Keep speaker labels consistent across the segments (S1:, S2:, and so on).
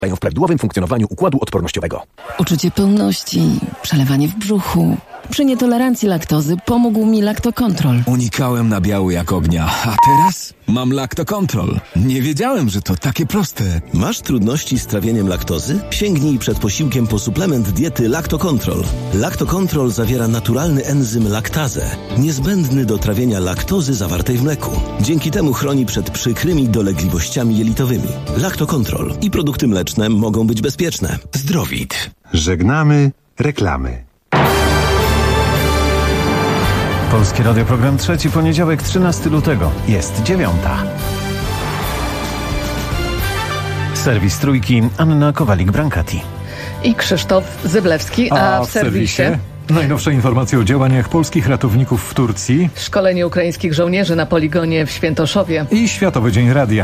S1: w prawidłowym funkcjonowaniu układu odpornościowego.
S2: Uczucie pełności, przelewanie w brzuchu. Przy nietolerancji laktozy pomógł mi Lactocontrol.
S3: Unikałem nabiału jak ognia, a teraz mam Lactocontrol. Nie wiedziałem, że to takie proste.
S4: Masz trudności z trawieniem laktozy? Sięgnij przed posiłkiem po suplement diety Lactocontrol. Lactocontrol zawiera naturalny enzym laktazę, niezbędny do trawienia laktozy zawartej w mleku. Dzięki temu chroni przed przykrymi dolegliwościami jelitowymi. Lactocontrol i produkty mleczne mogą być bezpieczne.
S3: Zdrowit.
S5: Żegnamy reklamy. Polskie Radio, program trzeci, poniedziałek, 13 lutego. Jest 9. Serwis Trójki, Anna Kowalik-Brankati.
S6: I Krzysztof Zyblewski, a w serwisie...
S5: Najnowsze informacje o działaniach polskich ratowników w Turcji.
S6: Szkolenie ukraińskich żołnierzy na poligonie w Świętoszowie.
S5: I Światowy Dzień Radia.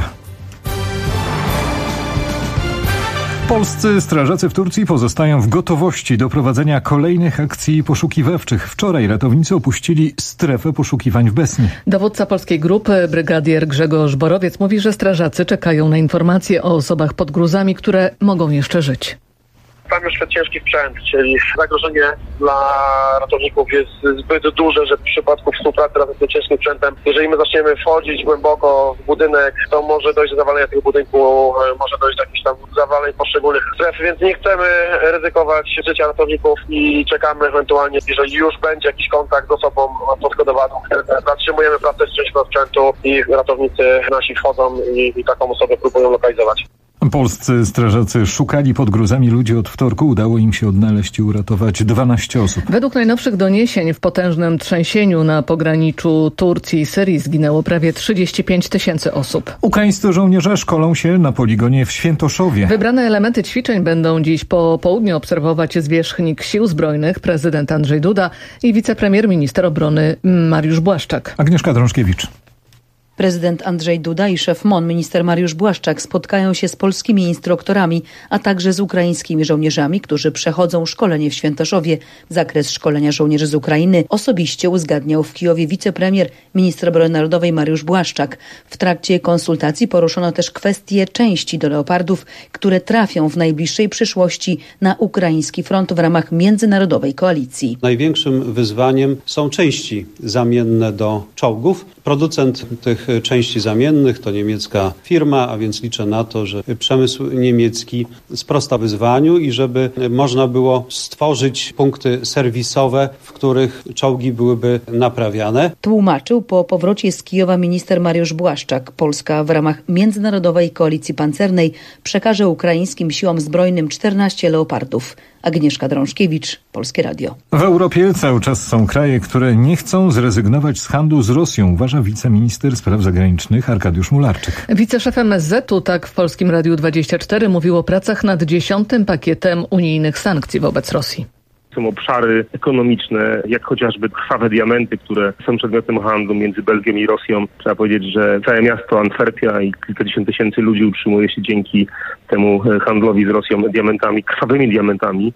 S5: Polscy strażacy w Turcji pozostają w gotowości do prowadzenia kolejnych akcji poszukiwawczych. Wczoraj ratownicy opuścili strefę poszukiwań w Besni.
S6: Dowódca polskiej grupy, brygadier Grzegorz Borowiec, mówi, że strażacy czekają na informacje o osobach pod gruzami, które mogą jeszcze żyć.
S7: Tam już ciężki sprzęt, czyli zagrożenie dla ratowników jest zbyt duże, że w przypadku współpracy razem z tym ciężkim sprzętem, jeżeli my zaczniemy wchodzić głęboko w budynek, to może dojść do zawalenia tego budynku, może dojść do jakichś tam zawaleń poszczególnych stref, więc nie chcemy ryzykować życia ratowników i czekamy ewentualnie, jeżeli już będzie jakiś kontakt z osobą podkodowaną, zatrzymujemy pracę z częścią sprzętu i ratownicy nasi wchodzą i taką osobę próbują lokalizować.
S5: Polscy strażacy szukali pod gruzami ludzi od wtorku. Udało im się odnaleźć i uratować 12 osób.
S6: Według najnowszych doniesień w potężnym trzęsieniu na pograniczu Turcji i Syrii zginęło prawie 35 000 osób.
S5: Ukraińscy żołnierze szkolą się na poligonie w Świętoszowie.
S6: Wybrane elementy ćwiczeń będą dziś po południu obserwować zwierzchnik Sił Zbrojnych, prezydent Andrzej Duda i wicepremier minister obrony Mariusz Błaszczak.
S5: Agnieszka Drążkiewicz.
S8: Prezydent Andrzej Duda i szef MON, minister Mariusz Błaszczak, spotkają się z polskimi instruktorami, a także z ukraińskimi żołnierzami, którzy przechodzą szkolenie w Świętoszowie. Zakres szkolenia żołnierzy z Ukrainy osobiście uzgadniał w Kijowie wicepremier, minister obrony narodowej Mariusz Błaszczak. W trakcie konsultacji poruszono też kwestię części do Leopardów, które trafią w najbliższej przyszłości na ukraiński front w ramach międzynarodowej koalicji.
S9: Największym wyzwaniem są części zamienne do czołgów. Producent tych części zamiennych to niemiecka firma, a więc liczę na to, że przemysł niemiecki sprosta wyzwaniu i żeby można było stworzyć punkty serwisowe, w których czołgi byłyby naprawiane.
S8: Tłumaczył po powrocie z Kijowa minister Mariusz Błaszczak. Polska w ramach międzynarodowej koalicji pancernej przekaże ukraińskim siłom zbrojnym 14 Leopardów. Agnieszka Drążkiewicz, Polskie Radio.
S5: W Europie cały czas są kraje, które nie chcą zrezygnować z handlu z Rosją, uważa wiceminister spraw zagranicznych Arkadiusz Mularczyk.
S6: Wiceszef MSZ-u, tak w Polskim Radiu 24, mówił o pracach nad 10. pakietem unijnych sankcji wobec Rosji.
S7: Są obszary ekonomiczne, jak chociażby krwawe diamenty, które są przedmiotem handlu między Belgią i Rosją. Trzeba powiedzieć, że całe miasto Antwerpia i kilkadziesiąt tysięcy ludzi utrzymuje się dzięki temu handlowi z Rosją diamentami, krwawymi diamentami.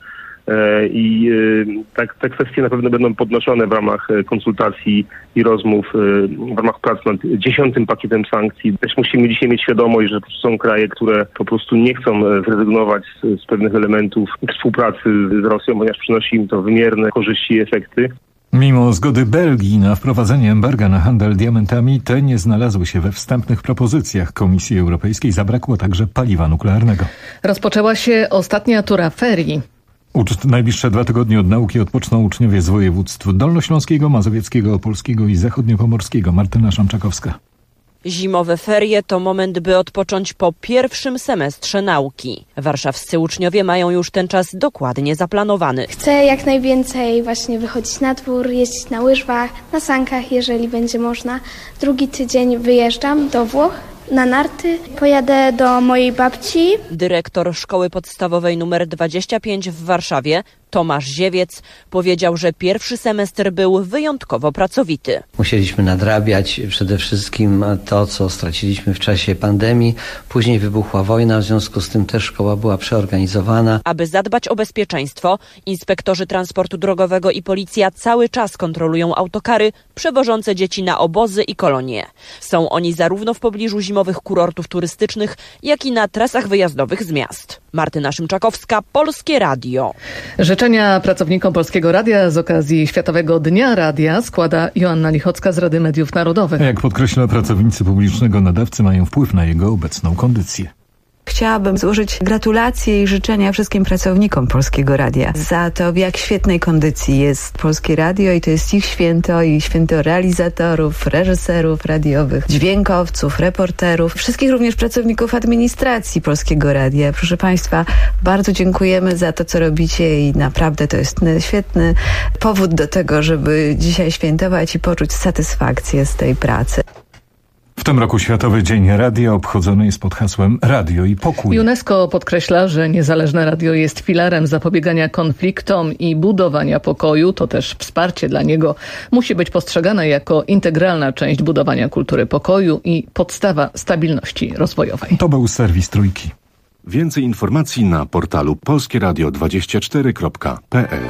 S7: I te kwestie na pewno będą podnoszone w ramach konsultacji i rozmów, w ramach prac nad 10. pakietem sankcji. Też musimy dzisiaj mieć świadomość, że są kraje, które po prostu nie chcą zrezygnować z pewnych elementów współpracy z Rosją, ponieważ przynosi im to wymierne korzyści i efekty.
S5: Mimo zgody Belgii na wprowadzenie embarga na handel diamentami, te nie znalazły się we wstępnych propozycjach Komisji Europejskiej. Zabrakło także paliwa nuklearnego.
S6: Rozpoczęła się ostatnia tura ferii.
S5: Najbliższe 2 tygodnie od nauki odpoczną uczniowie z województw dolnośląskiego, mazowieckiego, opolskiego i zachodniopomorskiego. Martyna Szamczakowska.
S10: Zimowe ferie to moment, by odpocząć po pierwszym semestrze nauki. Warszawscy uczniowie mają już ten czas dokładnie zaplanowany.
S11: Chcę jak najwięcej właśnie wychodzić na dwór, jeździć na łyżwach, na sankach, jeżeli będzie można. Drugi tydzień wyjeżdżam do Włoch na narty. Pojadę do mojej babci.
S10: Dyrektor szkoły podstawowej nr 25 w Warszawie Tomasz Ziewiec powiedział, że pierwszy semestr był wyjątkowo pracowity.
S12: Musieliśmy nadrabiać przede wszystkim to, co straciliśmy w czasie pandemii. Później wybuchła wojna, w związku z tym też szkoła była przeorganizowana.
S10: Aby zadbać o bezpieczeństwo, inspektorzy transportu drogowego i policja cały czas kontrolują autokary przewożące dzieci na obozy i kolonie. Są oni zarówno w pobliżu zimowych kurortów turystycznych, jak i na trasach wyjazdowych z miast. Martyna Szymczakowska, Polskie Radio.
S6: Życzenia pracownikom Polskiego Radia z okazji Światowego Dnia Radia składa Joanna Lichocka z Rady Mediów Narodowych.
S5: Jak podkreśla, pracownicy publicznego nadawcy mają wpływ na jego obecną kondycję.
S13: Chciałabym złożyć gratulacje i życzenia wszystkim pracownikom Polskiego Radia za to, w jak świetnej kondycji jest Polskie Radio i to jest ich święto i święto realizatorów, reżyserów radiowych, dźwiękowców, reporterów, wszystkich również pracowników administracji Polskiego Radia. Proszę Państwa, bardzo dziękujemy za to, co robicie i naprawdę to jest świetny powód do tego, żeby dzisiaj świętować i poczuć satysfakcję z tej pracy.
S5: W tym roku Światowy Dzień Radia obchodzony jest pod hasłem Radio i Pokój.
S6: UNESCO podkreśla, że niezależne radio jest filarem zapobiegania konfliktom i budowania pokoju. To też wsparcie dla niego musi być postrzegane jako integralna część budowania kultury pokoju i podstawa stabilności rozwojowej.
S5: To był serwis Trójki.
S14: Więcej informacji na portalu polskieradio24.pl.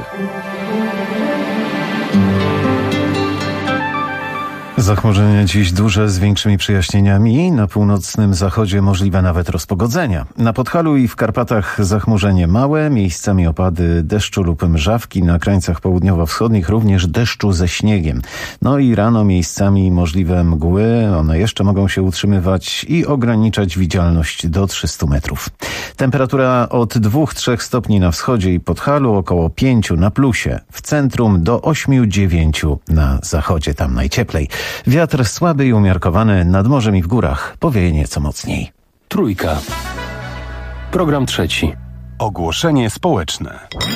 S15: Zachmurzenie dziś duże z większymi przejaśnieniami. Na północnym zachodzie możliwe nawet rozpogodzenia. Na Podhalu i w Karpatach zachmurzenie małe, miejscami opady deszczu lub mrzawki. Na krańcach południowo-wschodnich również deszczu ze śniegiem. No i rano miejscami możliwe mgły. One jeszcze mogą się utrzymywać i ograniczać widzialność do 300 metrów. Temperatura od 2-3 stopni na wschodzie i Podhalu, około 5 na plusie. W centrum do 8-9 na zachodzie, tam najcieplej. Wiatr słaby i umiarkowany, nad morzem i w górach powieje nieco mocniej.
S16: Trójka. Program trzeci.
S14: Ogłoszenie społeczne.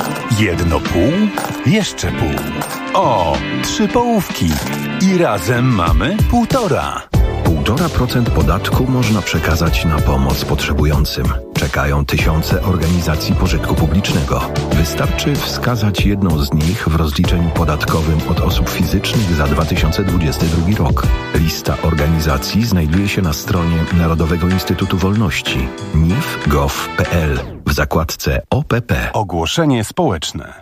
S14: 1,5? Jeszcze pół. O, 3 połówki. I razem mamy 1,5.
S1: 1,5% podatku można przekazać na pomoc potrzebującym. Czekają tysiące organizacji pożytku publicznego. Wystarczy wskazać jedną z nich w rozliczeniu podatkowym od osób fizycznych za 2022 rok. Lista organizacji znajduje się na stronie Narodowego Instytutu Wolności nif.gov.pl w zakładce OPP.
S14: Ogłoszenie społeczne.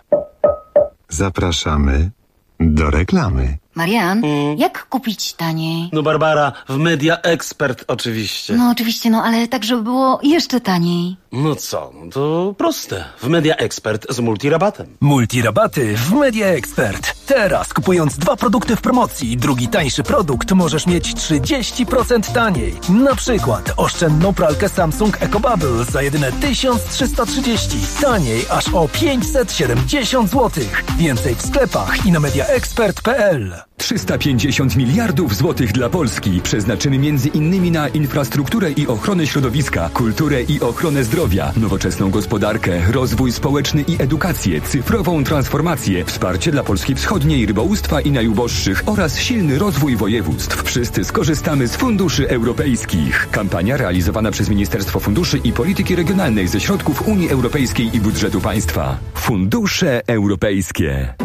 S17: Zapraszamy do reklamy.
S18: Marian, jak kupić taniej?
S19: No Barbara, w Media Expert oczywiście.
S18: No oczywiście, ale tak, żeby było jeszcze taniej.
S19: No co, to proste. W Media Expert z multirabatem.
S20: Multirabaty w Media Expert. Teraz kupując 2 produkty w promocji i drugi tańszy produkt możesz mieć 30% taniej. Na przykład oszczędną pralkę Samsung EcoBubble za jedyne 1330. Taniej aż o 570 zł. Więcej w sklepach i na mediaexpert.pl.
S3: 350 miliardów złotych dla Polski, przeznaczony między innymi na infrastrukturę i ochronę środowiska, kulturę i ochronę zdrowia, nowoczesną gospodarkę, rozwój społeczny i edukację, cyfrową transformację, wsparcie dla Polski Wschodniej, rybołówstwa i najuboższych oraz silny rozwój województw. Wszyscy skorzystamy z funduszy europejskich. Kampania realizowana przez Ministerstwo Funduszy i Polityki Regionalnej ze środków Unii Europejskiej i budżetu państwa. Fundusze europejskie.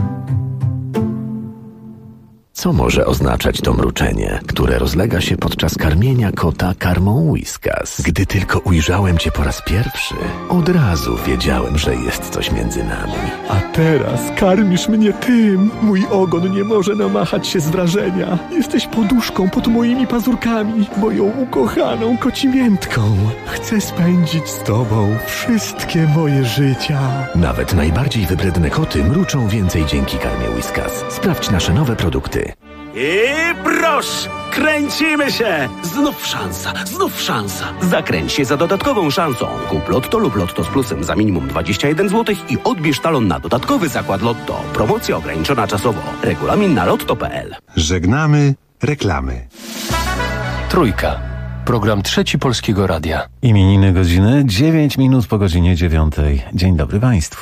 S1: Co może oznaczać to mruczenie, które rozlega się podczas karmienia kota karmą Whiskas? Gdy tylko ujrzałem cię po raz pierwszy, od razu wiedziałem, że jest coś między nami.
S21: A teraz karmisz mnie tym. Mój ogon nie może namachać się z wrażenia. Jesteś poduszką pod moimi pazurkami, moją ukochaną kocimiętką. Chcę spędzić z tobą wszystkie moje życia.
S1: Nawet najbardziej wybredne koty mruczą więcej dzięki karmie Whiskas. Sprawdź nasze nowe produkty.
S19: I proszę, kręcimy się! Znów szansa.
S22: Zakręć się za dodatkową szansą. Kup Lotto lub Lotto z plusem za minimum 21 zł i odbierz talon na dodatkowy zakład Lotto. Promocja ograniczona czasowo. Regulamin na lotto.pl.
S17: Żegnamy reklamy.
S16: Trójka. Program trzeci Polskiego Radia.
S15: Imieniny godziny 9 minut po godzinie 9. Dzień dobry Państwu.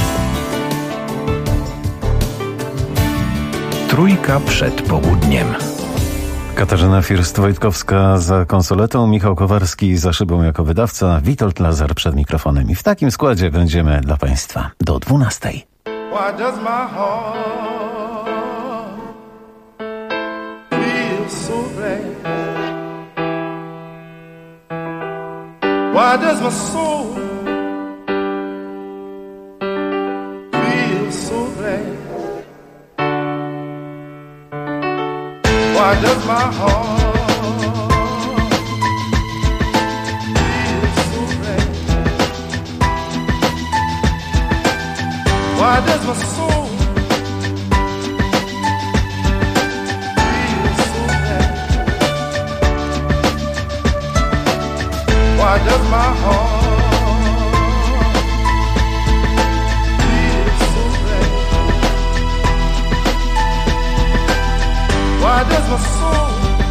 S1: Trójka przed południem.
S15: Katarzyna First-Wojtkowska za konsoletą, Michał Kowarski za szybą jako wydawca, Witold Lazar przed mikrofonem. I w takim składzie będziemy dla Państwa do 12.
S2: Why does my heart feel so glad? Why does my soul feel so glad? Why does my heart feel so glad? Why does my soul feel so glad? Why does my heart feel so glad? Why does my soul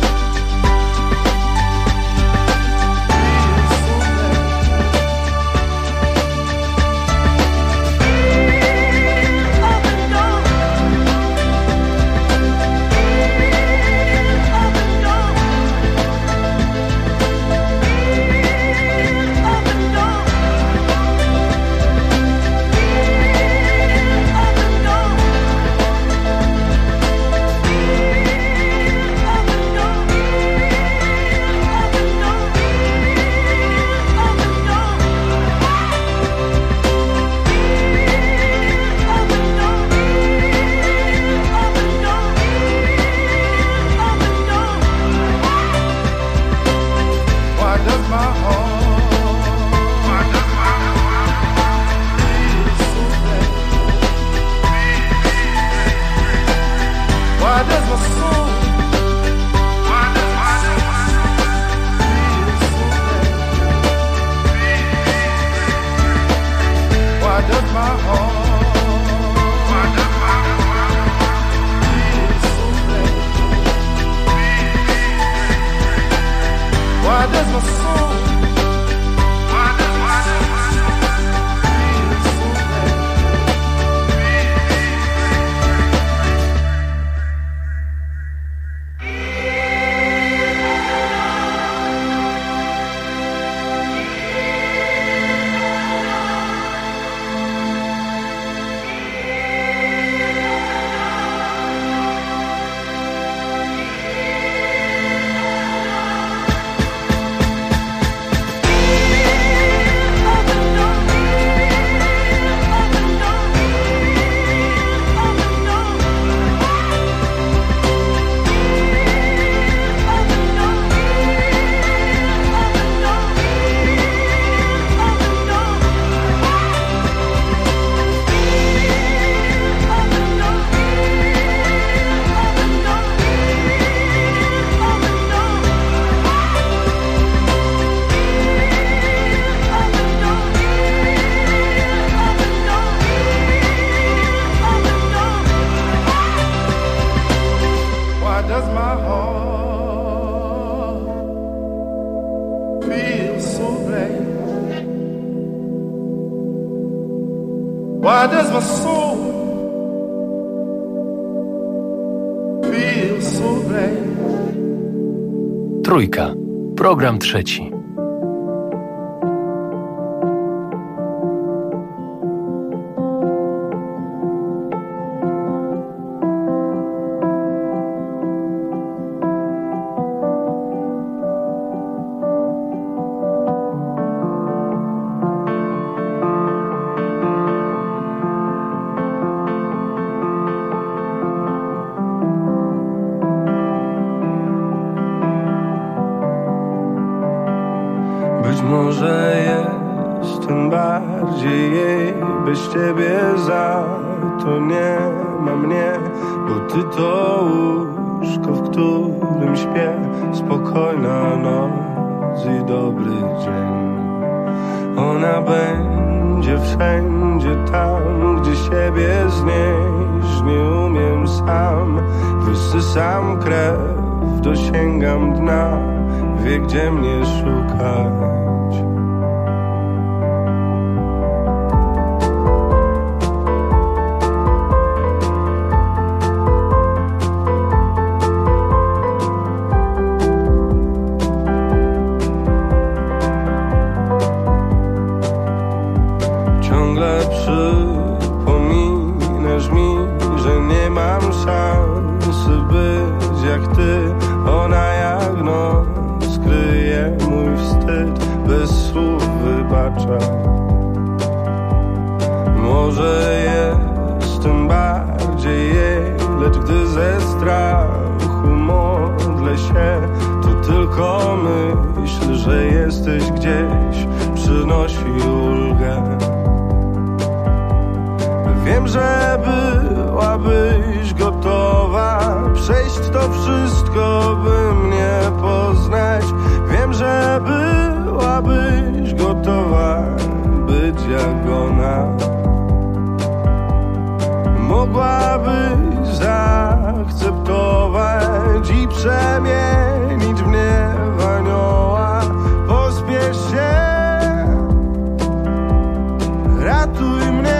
S2: Why does my soul feel so glad?
S16: Trójka. Program trzeci.
S2: Być może jestem bardziej jej, bez ciebie za to nie ma mnie, bo ty to łóżko, w którym śpię, spokojna noc i dobry dzień. Ona będzie wszędzie tam, gdzie siebie znieść nie umiem sam. Wysysam krew, dosięgam dna, wie gdzie mnie szukać. Ciągle przypomina mam szansę być jak ty. Ona jak noc kryje mój wstyd, bez słów wybacza. Może jestem bardziej jej, lecz gdy ze strachu modlę się, to tylko myśl, że jesteś gdzieś, przynosi ulgę. Wiem, że byłabyś gotowa przejść to wszystko, by mnie poznać. Wiem, że byłabyś gotowa być jak ona. Mogłabyś zaakceptować i przemienić mnie w anioła. Pospiesz się, ratuj mnie.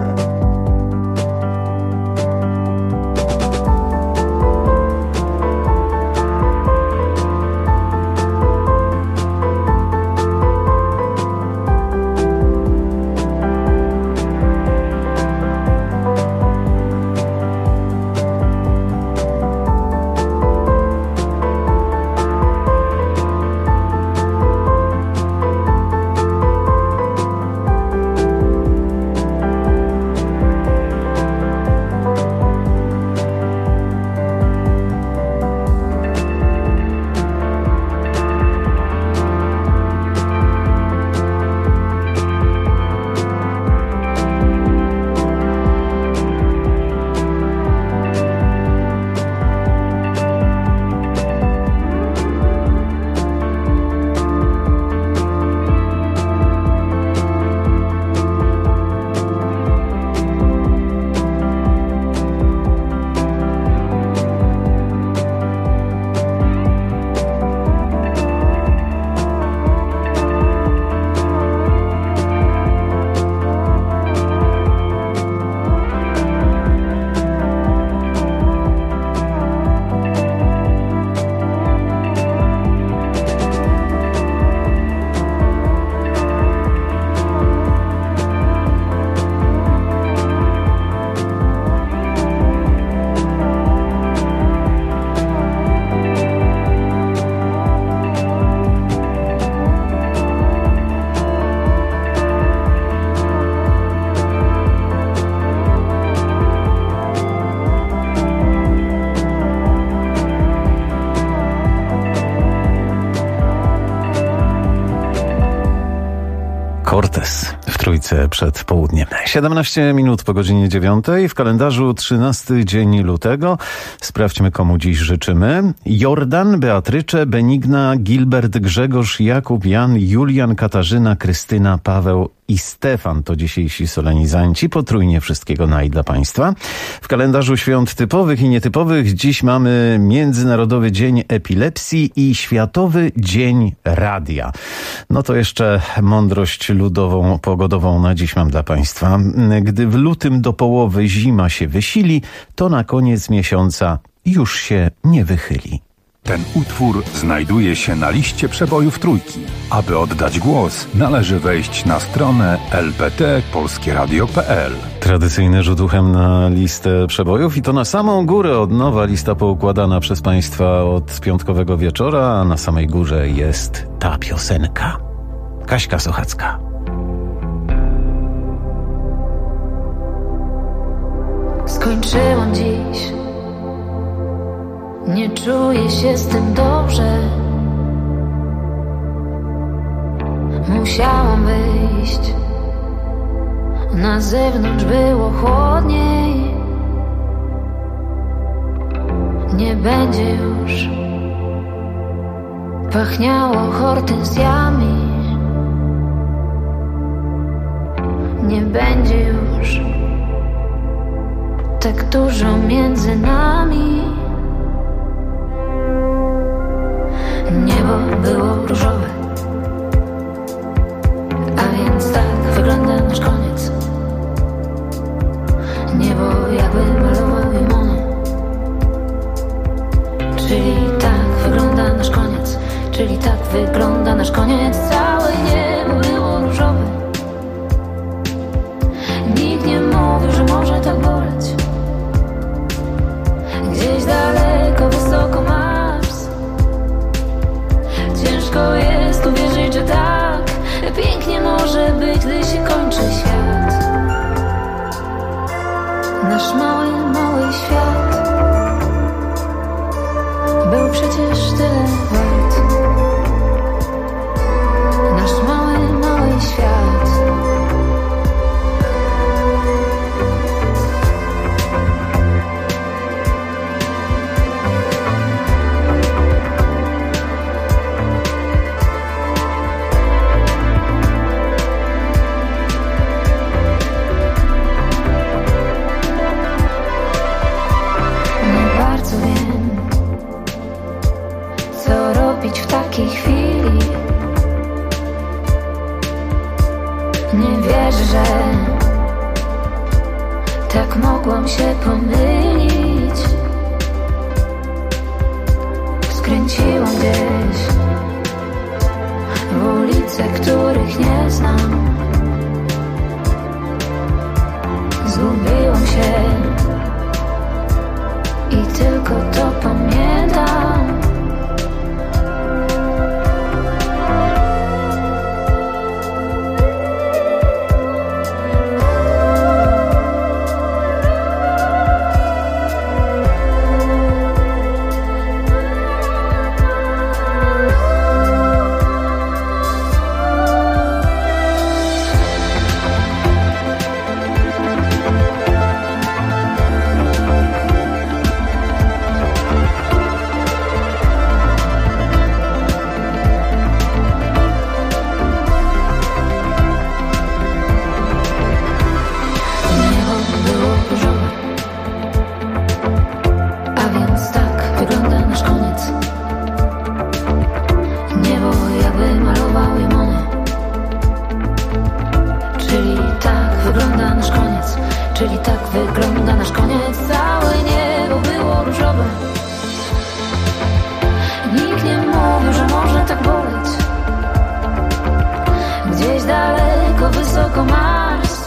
S15: Cortez w Trójce przed południem. 17 minut po godzinie 9. W kalendarzu 13 dzień lutego. Sprawdźmy, komu dziś życzymy. Jordan, Beatrycze, Benigna, Gilbert, Grzegorz, Jakub, Jan, Julian, Katarzyna, Krystyna, Paweł i Stefan to dzisiejsi solenizanci. Potrójnie wszystkiego naj dla Państwa. W kalendarzu świąt typowych i nietypowych dziś mamy Międzynarodowy Dzień Epilepsji i Światowy Dzień Radia. No to jeszcze mądrość ludową, pogodową na dziś mam dla Państwa. Gdy w lutym do połowy zima się wysili, to na koniec miesiąca już się nie wychyli.
S14: Ten utwór znajduje się na liście przebojów Trójki. Aby oddać głos, należy wejść na stronę lpt.polskieradio.pl.
S15: Tradycyjny rzut uchem na listę przebojów i to na samą górę od nowa lista poukładana przez Państwa od piątkowego wieczora, a na samej górze jest ta piosenka. Kaśka Sochacka.
S4: Skończyłam dziś. Nie czuję się z tym dobrze. Musiałam wyjść. Na zewnątrz było chłodniej. Nie będzie już. Pachniało hortensjami. Nie będzie już. Tak dużo między nami. Niebo było różowe, a więc tak wygląda nasz koniec. Niebo jakby malował je Monet. Czyli tak wygląda nasz koniec. Czyli tak wygląda nasz koniec. Całe niebo było różowe. Nikt nie mówił, że może tak boleć. wierzy, że tak mogłam się pomylić. Skręciłam gdzieś w ulice, których nie znam. Zgubiłam się i tylko to pamiętam. Czyli tak wygląda nasz koniec. Całe niebo było różowe. Nikt nie mówił, że może tak boleć. Gdzieś daleko, wysoko Mars.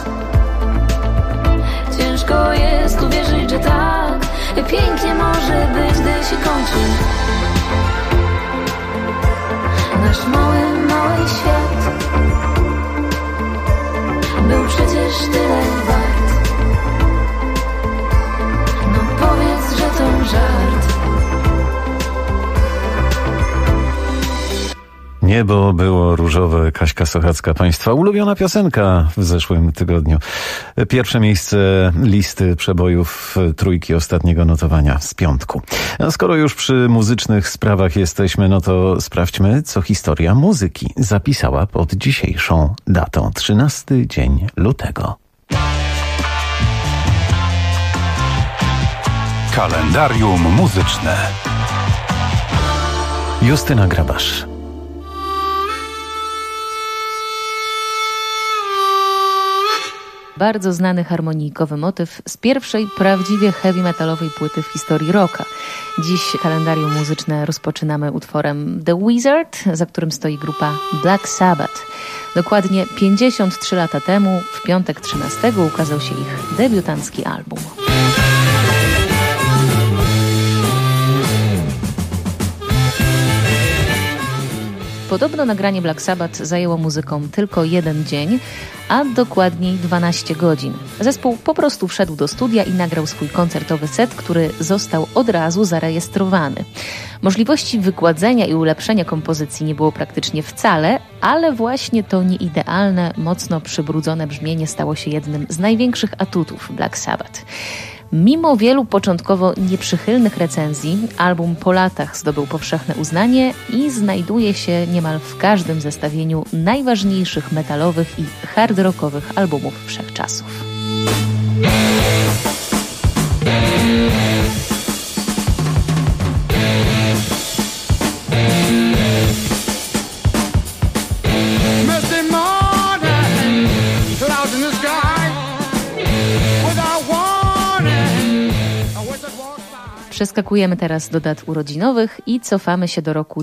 S4: Ciężko jest uwierzyć, że tak pięknie może być, gdy się kończy. Nasz mały, mały świat był przecież tyle wart. Powiedz, że to żart.
S15: Niebo było różowe. Kaśka Sochacka, Państwa ulubiona piosenka w zeszłym tygodniu. Pierwsze miejsce listy przebojów trójki ostatniego notowania z piątku. A skoro już przy muzycznych sprawach jesteśmy, no to sprawdźmy, co historia muzyki zapisała pod dzisiejszą datą. 13 dzień lutego.
S14: Kalendarium muzyczne.
S15: Justyna Grabasz.
S8: Bardzo znany harmonijkowy motyw z pierwszej prawdziwie heavy metalowej płyty w historii rocka. Dziś kalendarium muzyczne rozpoczynamy utworem The Wizard, za którym stoi grupa Black Sabbath. Dokładnie 53 lata temu, w piątek 13, ukazał się ich debiutancki album. Podobno nagranie Black Sabbath zajęło muzykom tylko 1 dzień, a dokładniej 12 godzin. Zespół po prostu wszedł do studia i nagrał swój koncertowy set, który został od razu zarejestrowany. Możliwości wygładzenia i ulepszenia kompozycji nie było praktycznie wcale, ale właśnie to nieidealne, mocno przybrudzone brzmienie stało się jednym z największych atutów Black Sabbath. Mimo wielu początkowo nieprzychylnych recenzji, album po latach zdobył powszechne uznanie i znajduje się niemal w każdym zestawieniu najważniejszych metalowych i hard rockowych albumów wszechczasów. Przeskakujemy teraz do dat urodzinowych i cofamy się do roku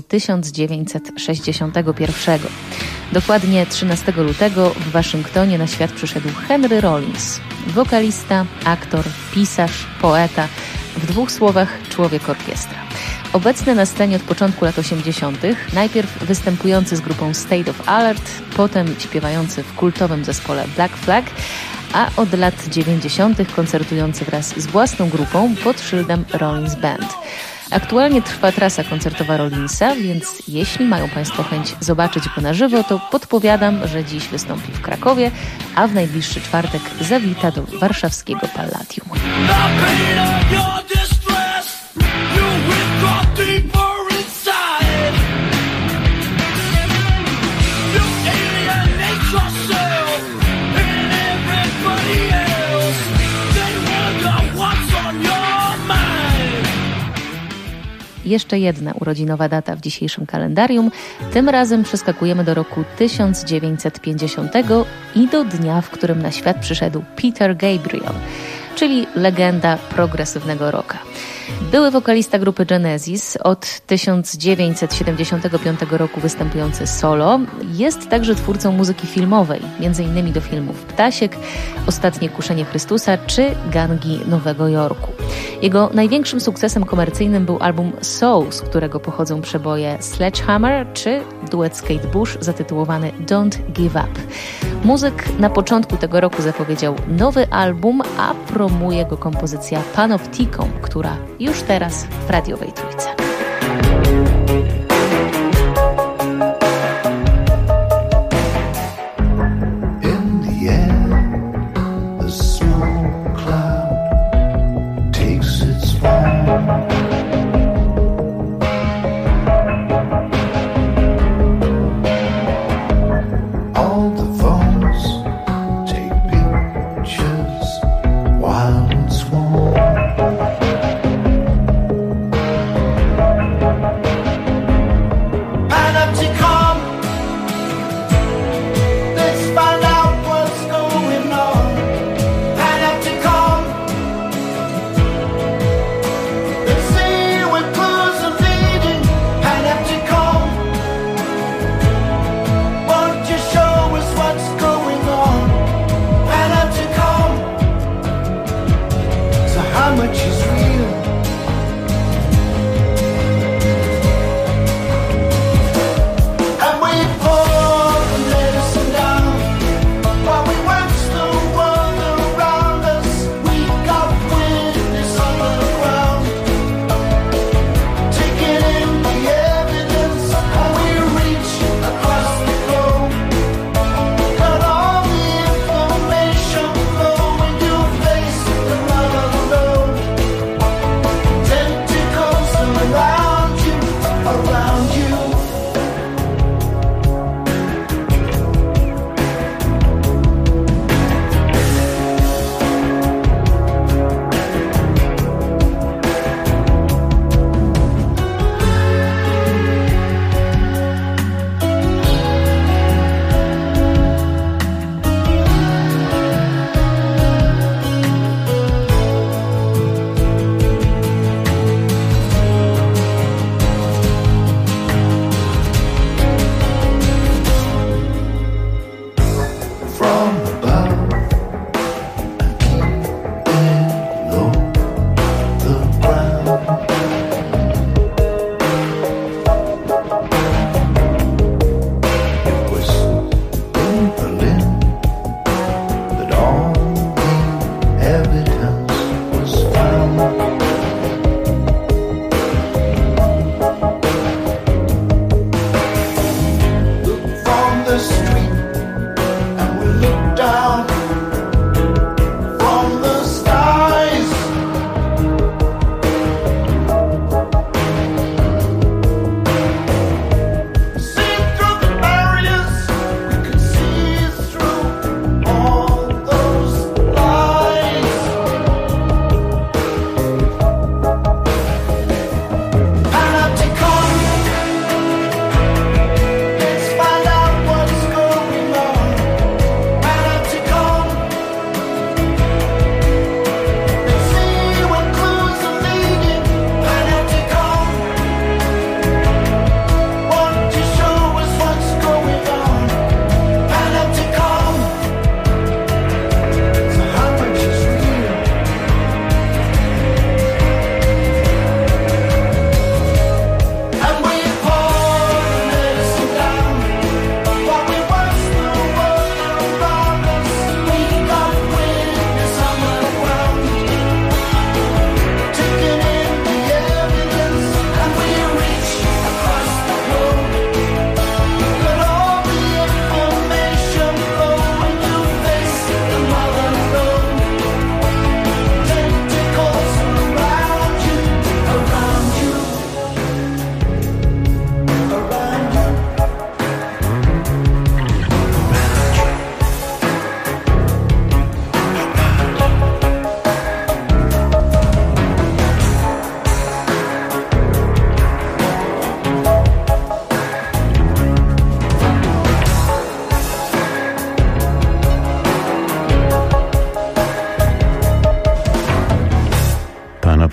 S8: 1961. Dokładnie 13 lutego w Waszyngtonie na świat przyszedł Henry Rollins. Wokalista, aktor, pisarz, poeta, w 2 słowach człowiek orkiestra. Obecny na scenie od początku lat 80., najpierw występujący z grupą State of Alert, potem śpiewający w kultowym zespole Black Flag, a od lat 90. koncertujący wraz z własną grupą pod szyldem Rollins Band. Aktualnie trwa trasa koncertowa Rollinsa, więc jeśli mają Państwo chęć zobaczyć go na żywo, to podpowiadam, że dziś wystąpi w Krakowie, a w najbliższy czwartek zawita do warszawskiego Palladium. jeszcze jedna urodzinowa data w dzisiejszym kalendarium. Tym razem przeskakujemy do roku 1950 i do dnia, w którym na świat przyszedł Peter Gabriel, czyli legenda progresywnego rocka. Były wokalista grupy Genesis, od 1975 roku występujący solo. Jest także twórcą muzyki filmowej, m.in. do filmów Ptasiek, Ostatnie kuszenie Chrystusa czy Gangi Nowego Jorku. Jego największym sukcesem komercyjnym był album Soul, z którego pochodzą przeboje Sledgehammer czy duet z Kate Bush zatytułowany Don't Give Up. Muzyk na początku tego roku zapowiedział nowy album, a promuje go kompozycja Panopticon, która już teraz w radiowej Trójce.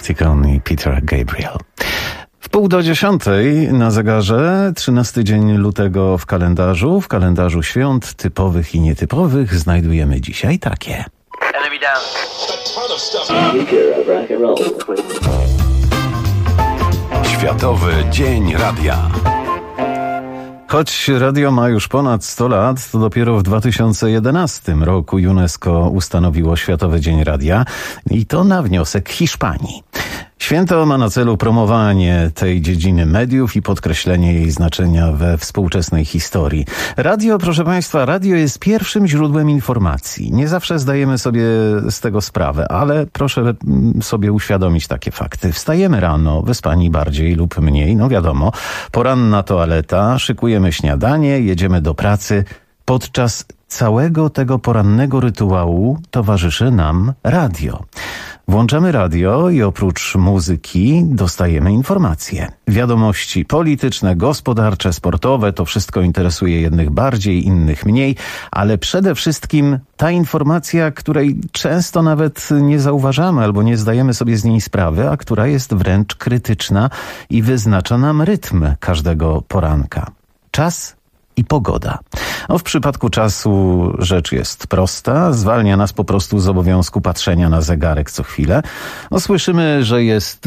S15: Skepticon i Peter Gabriel. W 9:30 na zegarze, 13 dzień lutego w kalendarzu świąt typowych i nietypowych znajdujemy dzisiaj takie.
S14: Światowy Dzień Radia.
S15: Choć radio ma już ponad 100 lat, to dopiero w 2011 roku UNESCO ustanowiło Światowy Dzień Radia i to na wniosek Hiszpanii. Święto ma na celu promowanie tej dziedziny mediów i podkreślenie jej znaczenia we współczesnej historii. Radio, proszę Państwa, radio jest pierwszym źródłem informacji. Nie zawsze zdajemy sobie z tego sprawę, ale proszę sobie uświadomić takie fakty. Wstajemy rano, wyspani bardziej lub mniej, no wiadomo, poranna toaleta, szykujemy śniadanie, jedziemy do pracy. Podczas całego tego porannego rytuału towarzyszy nam radio. Włączamy radio i oprócz muzyki dostajemy informacje. Wiadomości polityczne, gospodarcze, sportowe, to wszystko interesuje jednych bardziej, innych mniej, ale przede wszystkim ta informacja, której często nawet nie zauważamy albo nie zdajemy sobie z niej sprawy, a która jest wręcz krytyczna i wyznacza nam rytm każdego poranka. Czas i pogoda. No, w przypadku czasu rzecz jest prosta. Zwalnia nas po prostu z obowiązku patrzenia na zegarek co chwilę. No, słyszymy, że jest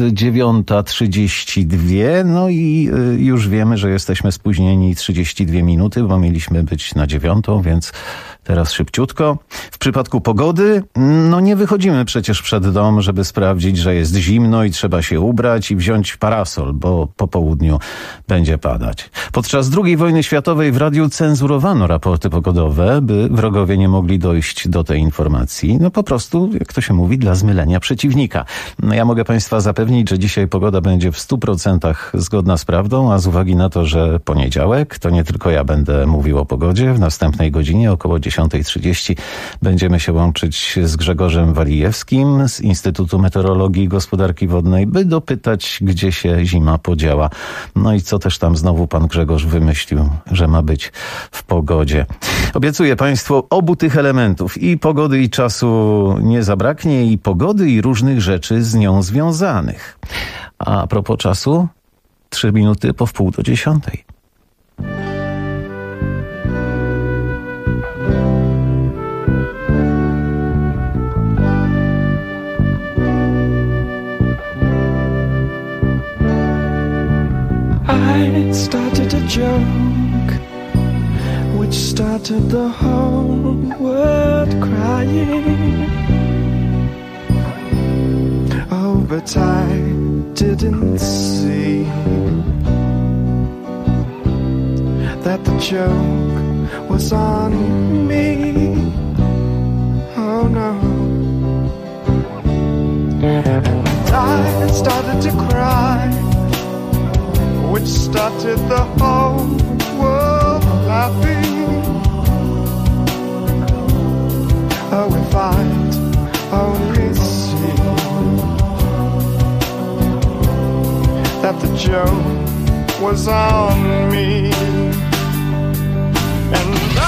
S15: 9:32, no i już wiemy, że jesteśmy spóźnieni 32 minuty, bo mieliśmy być na 9, więc teraz szybciutko. W przypadku pogody, no nie wychodzimy przecież przed dom, żeby sprawdzić, że jest zimno i trzeba się ubrać i wziąć parasol, bo po południu będzie padać. Podczas II wojny światowej w radiu cenzurowano raporty pogodowe, by wrogowie nie mogli dojść do tej informacji. No po prostu, jak to się mówi, dla zmylenia przeciwnika. No ja mogę Państwa zapewnić, że dzisiaj pogoda będzie w 100% zgodna z prawdą, a z uwagi na to, że poniedziałek, to nie tylko ja będę mówił o pogodzie. W następnej godzinie około 10:30 będziemy się łączyć z Grzegorzem Walijewskim z Instytutu Meteorologii i Gospodarki Wodnej, by dopytać, gdzie się zima podziała. No i co też tam znowu pan Grzegorz wymyślił, że ma być w pogodzie. Obiecuję Państwu, obu tych elementów, i pogody, i czasu nie zabraknie, i pogody, i różnych rzeczy z nią związanych. A propos czasu, 3 minuty po 9:30.
S2: I started a joke which started the whole world crying. Oh, but I didn't see that the joke was on me. Oh no. And I started to cry, which started the whole world laughing. Oh, if I'd only seen that the joke was on me. And I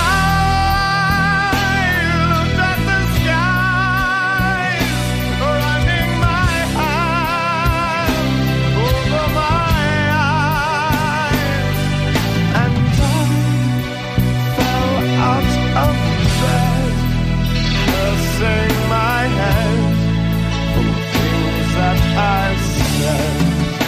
S2: looked at the skies, running my hand over my eyes, and I fell out of bed, cursing my head for the things that I said,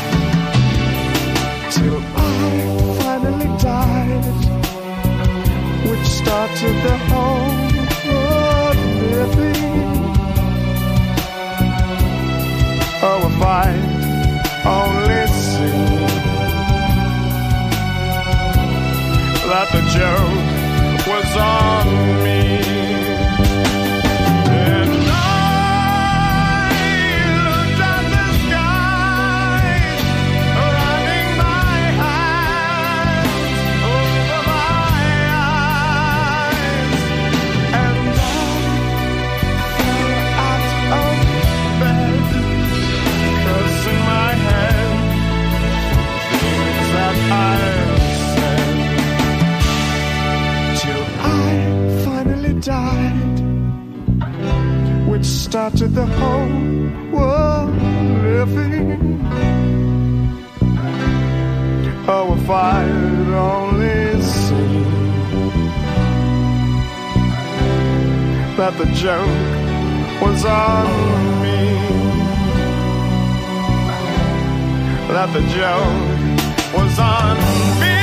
S2: till I finally died, which started the whole world living. Oh, if I'd only seen that the joke was on me. And I looked at the skies, running my hands over my eyes, and I fell out of bed, cursing my head, things that I've said, till I finally died, which started the whole world perfect. Oh, if I'd only seen that the joke was on me, that the joke was on me.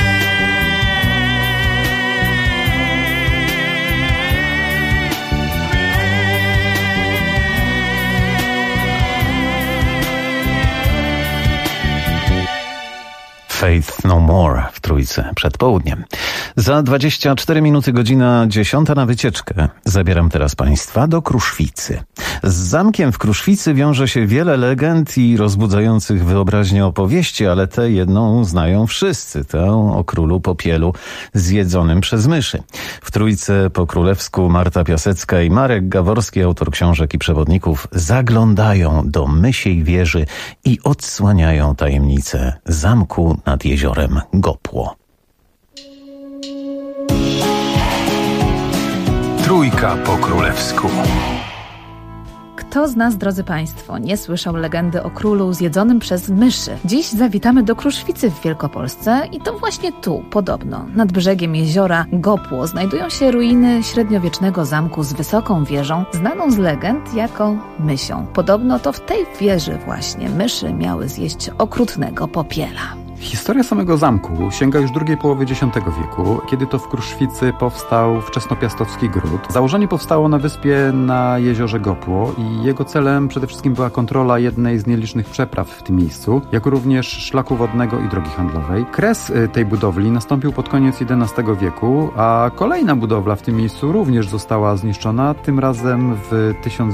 S15: Faith No More w Trójce przed południem. Za 24 minuty godzina 10 na wycieczkę. Zabieram teraz Państwa do Kruszwicy. Z zamkiem w Kruszwicy wiąże się wiele legend i rozbudzających wyobraźnię opowieści, ale tę jedną znają wszyscy, tę o królu Popielu zjedzonym przez myszy. W Trójce po królewsku Marta Piasecka i Marek Gaworski, autor książek i przewodników, zaglądają do Mysiej Wieży i odsłaniają tajemnicę zamku nad jeziorem Gopło.
S14: Trójka po królewsku.
S8: Kto z nas, drodzy Państwo, nie słyszał legendy o królu zjedzonym przez myszy? Dziś zawitamy do Kruszwicy w Wielkopolsce i to właśnie tu, podobno, nad brzegiem jeziora Gopło, znajdują się ruiny średniowiecznego zamku z wysoką wieżą, znaną z legend jako Mysią. Podobno to w tej wieży właśnie myszy miały zjeść okrutnego Popiela.
S7: Historia samego zamku sięga już drugiej połowy X wieku, kiedy to w Kruszwicy powstał wczesnopiastowski gród. Założenie powstało na wyspie na jeziorze Gopło i jego celem przede wszystkim była kontrola jednej z nielicznych przepraw w tym miejscu, jak również szlaku wodnego i drogi handlowej. Kres tej budowli nastąpił pod koniec XI wieku, a kolejna budowla w tym miejscu również została zniszczona, tym razem w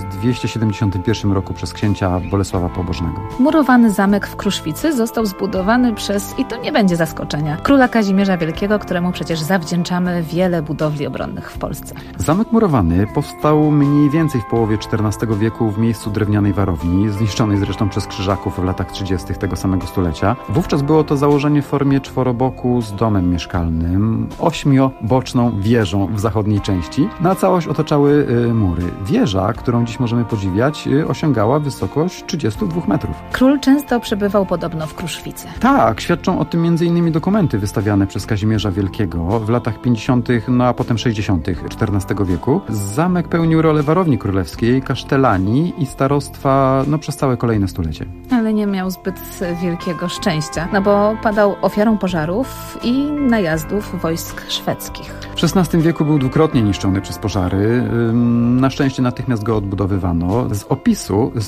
S7: 1271 roku przez księcia Bolesława Pobożnego.
S8: Murowany zamek w Kruszwicy został zbudowany przez, i to nie będzie zaskoczenia, króla Kazimierza Wielkiego, któremu przecież zawdzięczamy wiele budowli obronnych w Polsce.
S7: Zamek murowany powstał mniej więcej w połowie XIV wieku w miejscu drewnianej warowni, zniszczonej zresztą przez Krzyżaków w latach 30. tego samego stulecia. Wówczas było to założenie w formie czworoboku z domem mieszkalnym, 8-boczną wieżą w zachodniej części. Na całość otaczały mury. Wieża, którą dziś możemy podziwiać, osiągała wysokość 32 metrów.
S8: Król często przebywał podobno w Kruszwicy.
S7: Tak, świadczą o tym m.in. dokumenty wystawiane przez Kazimierza Wielkiego w latach 50., no a potem 60. XIV wieku. Zamek pełnił rolę warowni królewskiej, kasztelanii i starostwa przez całe kolejne stulecie.
S8: Ale nie miał zbyt wielkiego szczęścia, bo padał ofiarą pożarów i najazdów wojsk szwedzkich.
S7: W XVI wieku był dwukrotnie niszczony przez pożary. Na szczęście natychmiast go odbudowywano. Z opisu z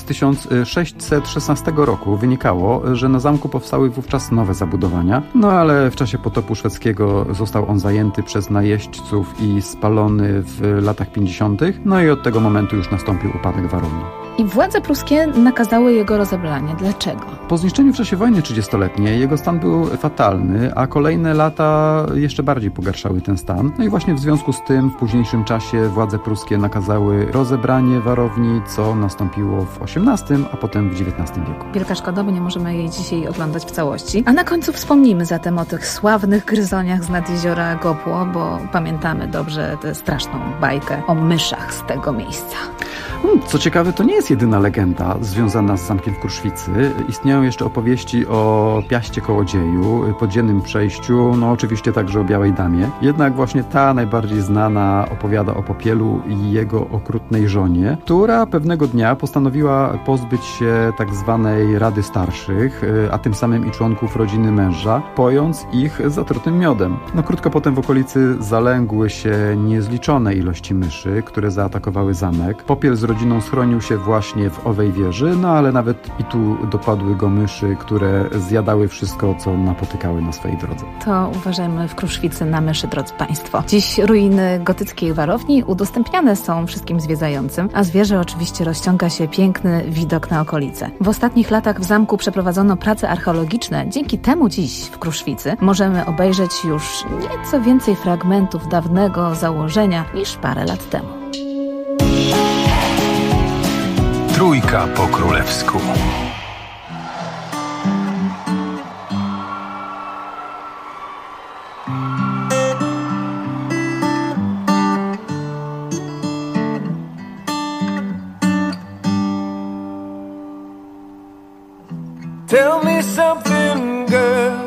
S7: 1616 roku wynikało, że na zamku powstały wówczas nowe zabudowania, ale w czasie potopu szwedzkiego został on zajęty przez najeźdźców i spalony w latach 50. I od tego momentu już nastąpił upadek warowni.
S8: I władze pruskie nakazały jego rozebranie. Dlaczego?
S7: Po zniszczeniu w czasie wojny 30-letniej jego stan był fatalny, a kolejne lata jeszcze bardziej pogarszały ten stan. I właśnie w związku z tym w późniejszym czasie władze pruskie nakazały rozebranie warowni, co nastąpiło w XVIII, a potem w XIX wieku.
S8: Wielka szkoda, bo nie możemy jej dzisiaj oglądać w całości. A na końcu wspomnijmy zatem o tych sławnych gryzoniach z nad jeziora Gopło, bo pamiętamy dobrze tę straszną bajkę o myszach z tego miejsca.
S7: Co ciekawe, to nie jest jedyna legenda związana z zamkiem w Kruszwicy. Istnieją jeszcze opowieści o Piaście Kołodzieju, podziemnym przejściu, oczywiście także o Białej Damie. Jednak właśnie ta najbardziej znana opowiada o Popielu i jego okrutnej żonie, która pewnego dnia postanowiła pozbyć się tak zwanej Rady Starszych, a tym samym i członków rodziny męża, pojąc ich zatrutym miodem. Krótko potem w okolicy zalęgły się niezliczone ilości myszy, które zaatakowały zamek. Popiel z rodziną schronił się właśnie w owej wieży, ale nawet i tu dopadły go myszy, które zjadały wszystko, co napotykały na swojej drodze.
S8: To uważajmy w Kruszwicy na myszy, drodzy Państwo. Dziś ruiny gotyckiej warowni udostępniane są wszystkim zwiedzającym, a z wieży oczywiście rozciąga się piękny widok na okolice. W ostatnich latach w zamku przeprowadzono prace archeologiczne. Dzięki temu dziś w Kruszwicy możemy obejrzeć już nieco więcej fragmentów dawnego założenia niż parę lat temu.
S14: Trójka po królewsku.
S2: something, girl.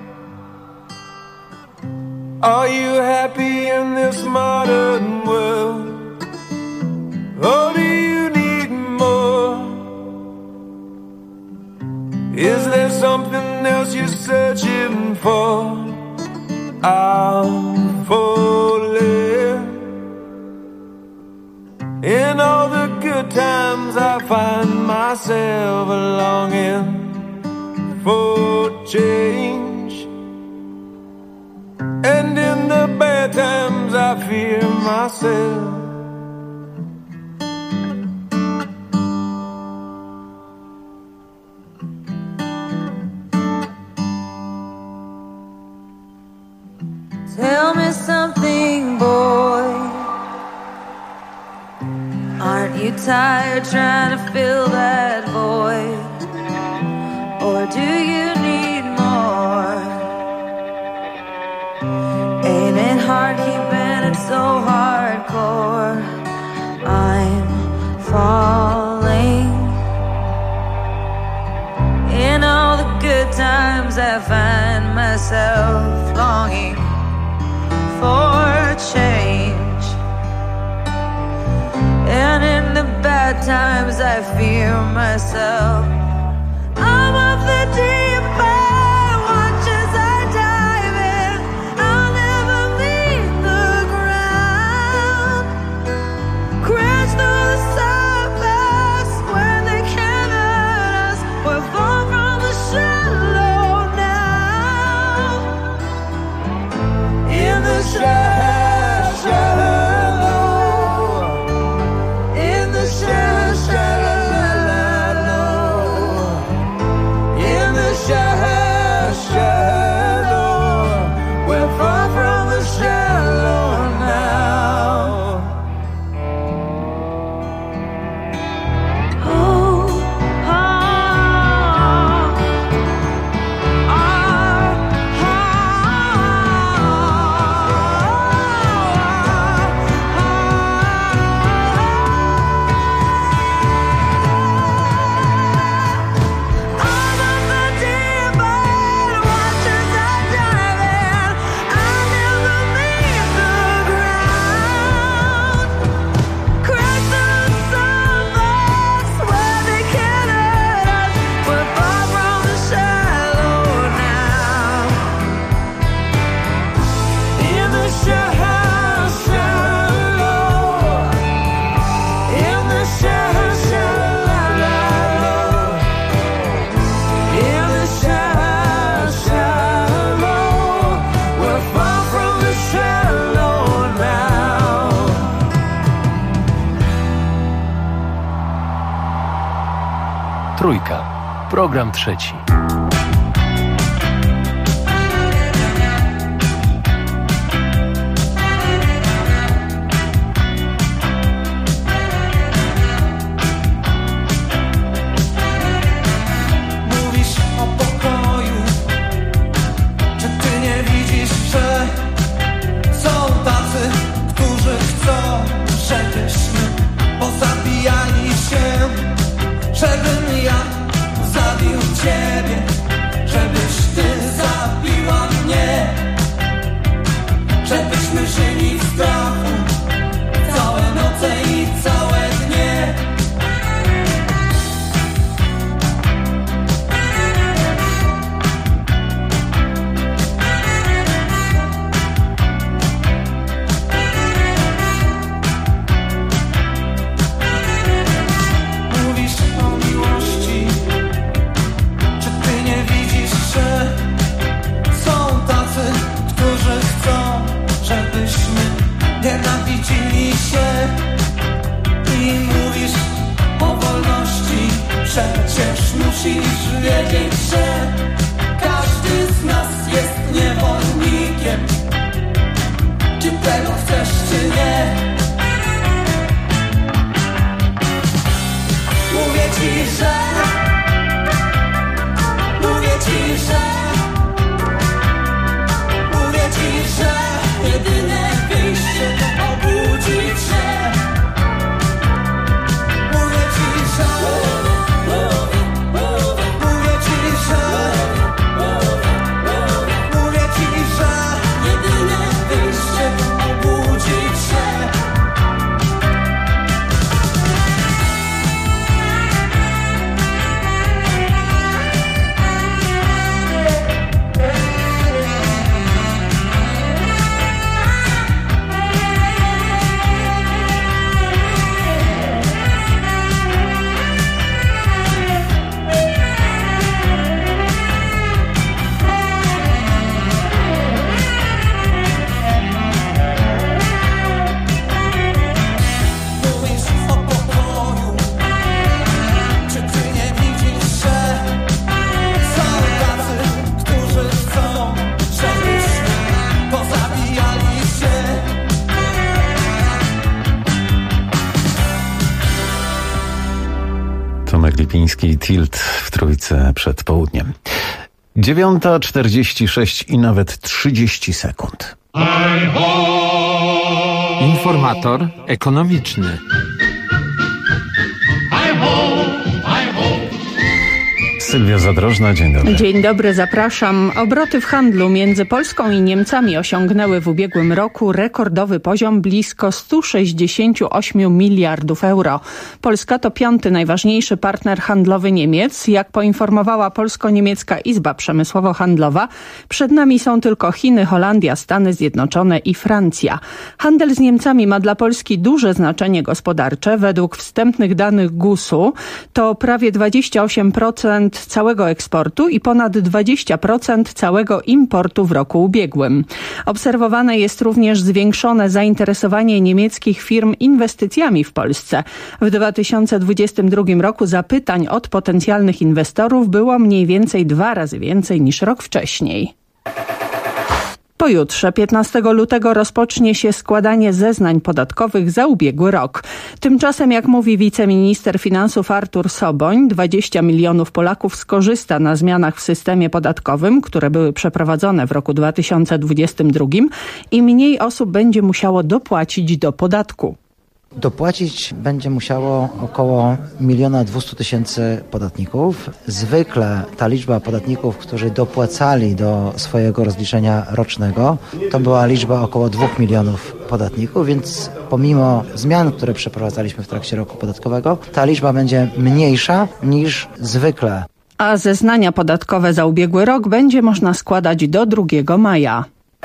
S2: Are you happy in this modern world? Or do you need more? Is there something else you're searching for? I'm falling. In all the good times I find myself longing for change, and in the bad times I fear myself.
S9: Tell me something, boy. Aren't you tired trying to fill that void? Or do you need more? Ain't it hard keeping it so hardcore? I'm falling. In all the good times I find myself longing for change, and in the bad times I fear myself. I'm of the deep end, watch as I dive in. I'll never meet the ground. Crash through the surface where they can't hurt us. We're far from the shallow now. In the shallow.
S16: Trójka. Program trzeci.
S11: Żebym ja zabił ciebie, żebyś ty zabiła mnie, żebyśmy żyli w strachu całe noce i całe dnie. Nienawidzili się i mówisz o wolności. Przecież musisz wiedzieć, że każdy z nas jest niewolnikiem. Czy tego chcesz, czy nie? Mówię ci, że jedyne wyjście to obudzić się. Mówię ci, że
S15: Tomek Lipiński, Tilt w Trójce przed południem. 9:46 i nawet 30 sekund.
S10: Informator ekonomiczny.
S15: Sylwia Zadrożna, dzień dobry.
S12: Dzień dobry, zapraszam. Obroty w handlu między Polską i Niemcami osiągnęły w ubiegłym roku rekordowy poziom blisko 168 miliardów euro. Polska to 5. najważniejszy partner handlowy Niemiec. Jak poinformowała Polsko-Niemiecka Izba Przemysłowo-Handlowa, przed nami są tylko Chiny, Holandia, Stany Zjednoczone i Francja. Handel z Niemcami ma dla Polski duże znaczenie gospodarcze. Według wstępnych danych GUS-u to prawie 28% całego eksportu i ponad 20% całego importu w roku ubiegłym. Obserwowane jest również zwiększone zainteresowanie niemieckich firm inwestycjami w Polsce. W 2022 roku zapytań od potencjalnych inwestorów było mniej więcej 2 razy więcej niż rok wcześniej. Pojutrze, 15 lutego, rozpocznie się składanie zeznań podatkowych za ubiegły rok. Tymczasem, jak mówi wiceminister finansów Artur Soboń, 20 milionów Polaków skorzysta na zmianach w systemie podatkowym, które były przeprowadzone w roku 2022 i mniej osób będzie musiało dopłacić do podatku.
S23: Dopłacić będzie musiało około 1 200 000 podatników. Zwykle ta liczba podatników, którzy dopłacali do swojego rozliczenia rocznego, to była liczba około 2 milionów podatników, więc pomimo zmian, które przeprowadzaliśmy w trakcie roku podatkowego, ta liczba będzie mniejsza niż zwykle.
S12: A zeznania podatkowe za ubiegły rok będzie można składać do 2 maja.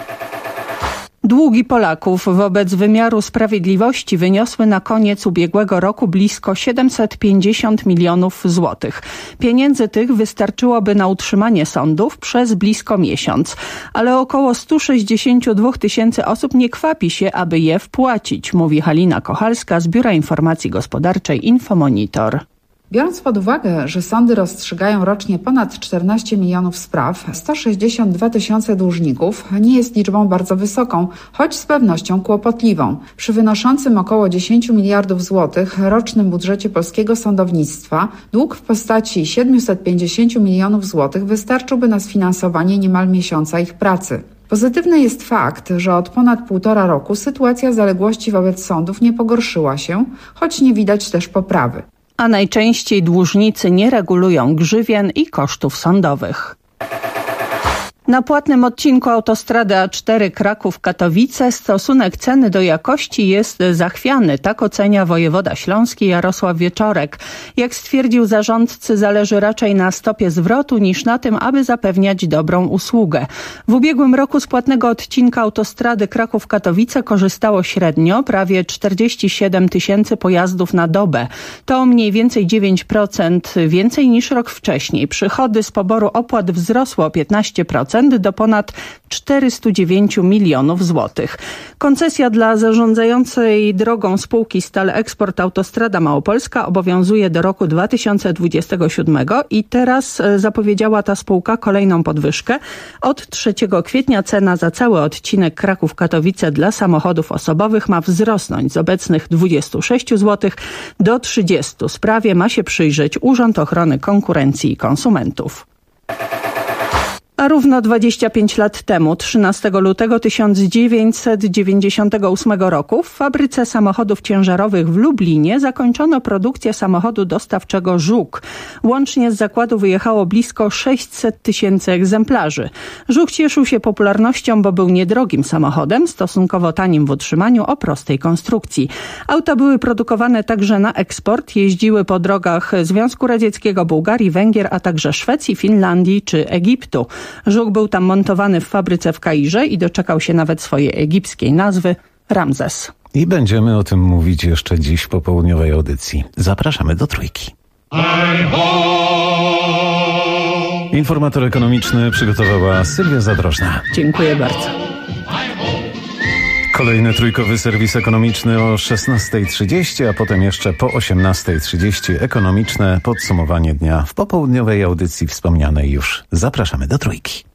S12: Długi Polaków wobec wymiaru sprawiedliwości wyniosły na koniec ubiegłego roku blisko 750 milionów złotych. Pieniędzy tych wystarczyłoby na utrzymanie sądów przez blisko miesiąc, ale około 162 000 osób nie kwapi się, aby je wpłacić, mówi Halina Kochalska z Biura Informacji Gospodarczej Infomonitor.
S24: Biorąc pod uwagę, że sądy rozstrzygają rocznie ponad 14 milionów spraw, 162 000 dłużników nie jest liczbą bardzo wysoką, choć z pewnością kłopotliwą. Przy wynoszącym około 10 miliardów złotych rocznym budżecie polskiego sądownictwa dług w postaci 750 milionów złotych wystarczyłby na sfinansowanie niemal miesiąca ich pracy. Pozytywny jest fakt, że od ponad 1,5 roku sytuacja zaległości wobec sądów nie pogorszyła się, choć nie widać też poprawy.
S12: A najczęściej dłużnicy nie regulują grzywien i kosztów sądowych. Na płatnym odcinku autostrady A4 Kraków-Katowice stosunek ceny do jakości jest zachwiany. Tak ocenia wojewoda śląski Jarosław Wieczorek. Jak stwierdził zarządcy, zależy raczej na stopie zwrotu niż na tym, aby zapewniać dobrą usługę. W ubiegłym roku z płatnego odcinka autostrady Kraków-Katowice korzystało średnio prawie 47 000 pojazdów na dobę. To mniej więcej 9% więcej niż rok wcześniej. Przychody z poboru opłat wzrosły o 15%. Do ponad 409 milionów złotych. Koncesja dla zarządzającej drogą spółki Stal Eksport Autostrada Małopolska obowiązuje do roku 2027 i teraz zapowiedziała ta spółka kolejną podwyżkę. Od 3 kwietnia cena za cały odcinek Kraków-Katowice dla samochodów osobowych ma wzrosnąć z obecnych 26 zł do 30. Sprawie ma się przyjrzeć Urząd Ochrony Konkurencji i Konsumentów. A równo 25 lat temu, 13 lutego 1998 roku, w fabryce samochodów ciężarowych w Lublinie zakończono produkcję samochodu dostawczego Żuk. Łącznie z zakładu wyjechało blisko 600 000 egzemplarzy. Żuk cieszył się popularnością, bo był niedrogim samochodem, stosunkowo tanim w utrzymaniu, o prostej konstrukcji. Auta były produkowane także na eksport, jeździły po drogach Związku Radzieckiego, Bułgarii, Węgier, a także Szwecji, Finlandii czy Egiptu. Żuk był tam montowany w fabryce w Kairze i doczekał się nawet swojej egipskiej nazwy Ramzes.
S15: I będziemy o tym mówić jeszcze dziś w popołudniowej audycji. Zapraszamy do Trójki. Informator ekonomiczny przygotowała Sylwia Zadrożna.
S12: Dziękuję bardzo.
S15: Kolejny trójkowy serwis ekonomiczny o 16:30, a potem jeszcze po 18:30 ekonomiczne podsumowanie dnia w popołudniowej audycji wspomnianej już. Zapraszamy do Trójki.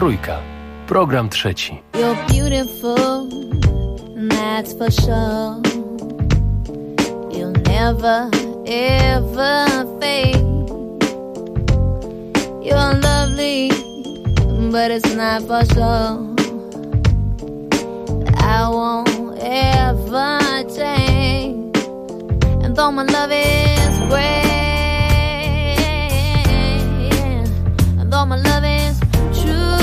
S16: Trójka. Program trzeci.
S4: You're beautiful, that's for sure. You'll never, ever fade. You're lovely, but it's not for sure. I won't ever change. And though my love is great, and though my love is true,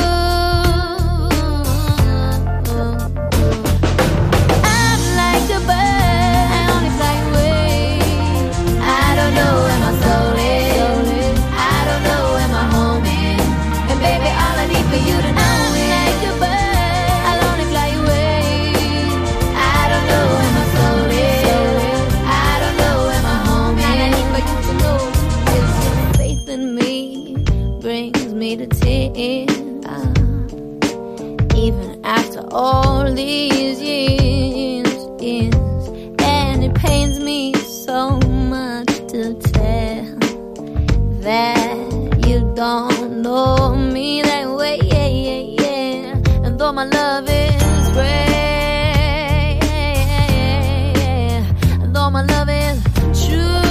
S4: I'm like a bird, I only fly away. I don't know where my soul is, I don't know where my home is. And baby, all I need for you to know is like a bird, I'll only fly away. I don't know where my soul is, I don't know where my home is. All I need for you to know is your faith in me brings me to tears. Even after all these years, and it pains me so much to tell that you don't know me that way, and though my love is great, and though my love is true,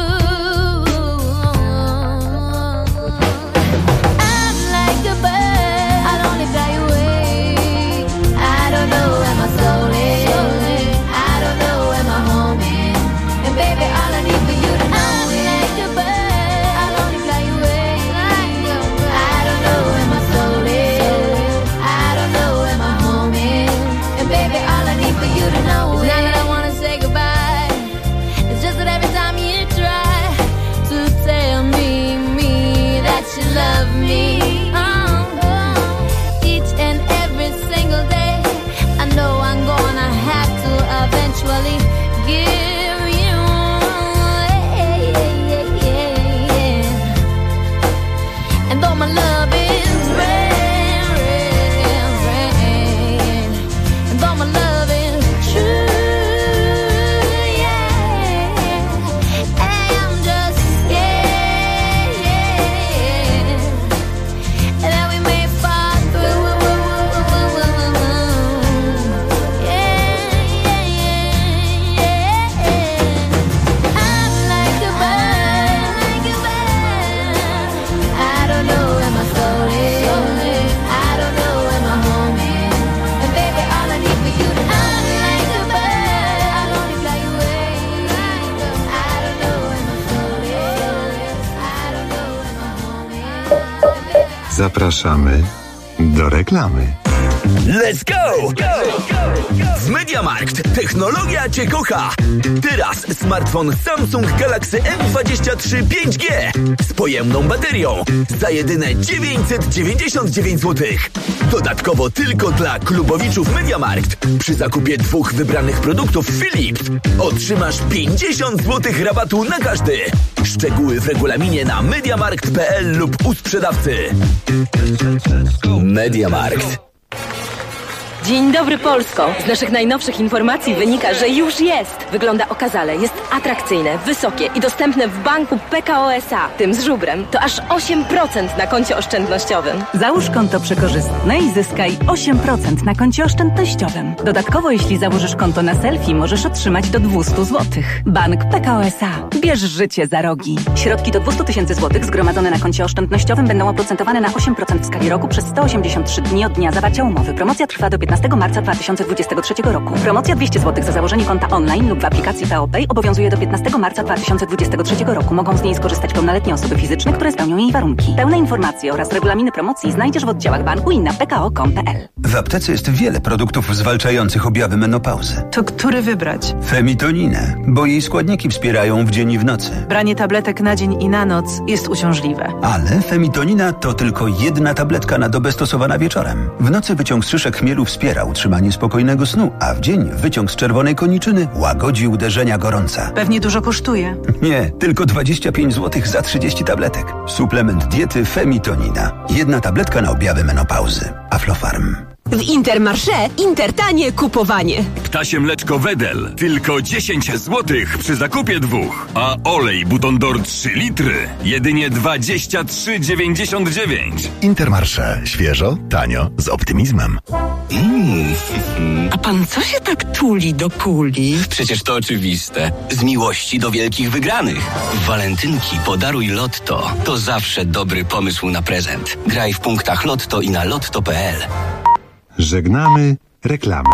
S4: I'm like a bird, I'll only fly away. I don't know where my soul is, I don't know where my home is. And baby, all I need for you to know is like a bird, I'll only fly away. I don't know where my soul is, I don't know where my home is. And baby, all I need for you to know is not that I wanna say goodbye, it's just that every time you try to tell me that you love me, each and every single day, I know I'm gonna have to eventually give you, and though my love is rare, and though my love is true, I'm just scared that we may fall through. I'm like a bird, I don't know where my soul is, I don't know where my home is. And baby, all I need for you to know is like a bird, I'll only fly away. I don't know where my soul is, I don't know where my home is.
S17: Zapraszamy do reklamy.
S20: Let's go! W MediaMarkt technologia Cię kocha. Teraz smartfon Samsung Galaxy M23 5G z pojemną baterią za jedyne 999 zł. Dodatkowo tylko dla klubowiczów MediaMarkt przy zakupie 2 wybranych produktów Philips otrzymasz 50 zł rabatu na każdy. Szczegóły w regulaminie na mediamarkt.pl lub u sprzedawcy. MediaMarkt.
S5: Dzień dobry Polsko! Z naszych najnowszych informacji wynika, że już jest. Wygląda okazale, jest atrakcyjne, wysokie i dostępne w banku PKO SA. Tym z żubrem to aż 8% na koncie oszczędnościowym.
S6: Załóż konto przekorzystne i zyskaj 8% na koncie oszczędnościowym. Dodatkowo, jeśli założysz konto na selfie, możesz otrzymać do 200 zł. Bank PKO SA. Bierz życie za rogi. Środki do 200 000 zł zgromadzone na koncie oszczędnościowym będą oprocentowane na 8% w skali roku przez 183 dni od dnia zawarcia umowy. Promocja trwa do 15 marca 2023 roku. Promocja 200 zł za założenie konta online lub w aplikacji PO Pay obowiązuje do 15 marca 2023 roku. Mogą z niej skorzystać pełnoletnie osoby fizyczne, które spełnią jej warunki. Pełne informacje oraz regulaminy promocji znajdziesz w oddziałach banku i na pko.com.pl.
S13: W aptece jest wiele produktów zwalczających objawy menopauzy.
S6: To który wybrać?
S13: Femitoninę, bo jej składniki wspierają w dzień i w nocy.
S6: Branie tabletek na dzień i na noc jest uciążliwe.
S13: Ale femitonina to tylko jedna tabletka na dobę stosowana wieczorem. W nocy wyciąg z szyszek chmielu wspiera utrzymanie spokojnego snu, a w dzień wyciąg z czerwonej koniczyny łagodzi uderzenia gorąca.
S6: Pewnie dużo kosztuje.
S13: Nie, tylko 25 zł za 30 tabletek. Suplement diety Femitonina. Jedna tabletka na objawy menopauzy. Aflofarm.
S3: W Intermarché Intertanie kupowanie.
S18: Ptasie mleczko Wedel tylko 10 zł przy zakupie 2. A olej Buton d'Or 3 litry jedynie 23,99.
S17: Intermarché. Świeżo, tanio, z optymizmem.
S19: A pan co się tak tuli do kuli? Przecież to oczywiste. Z miłości do wielkich wygranych. W walentynki podaruj Lotto. To zawsze dobry pomysł na prezent. Graj w punktach Lotto i na lotto.pl.
S17: Żegnamy reklamy.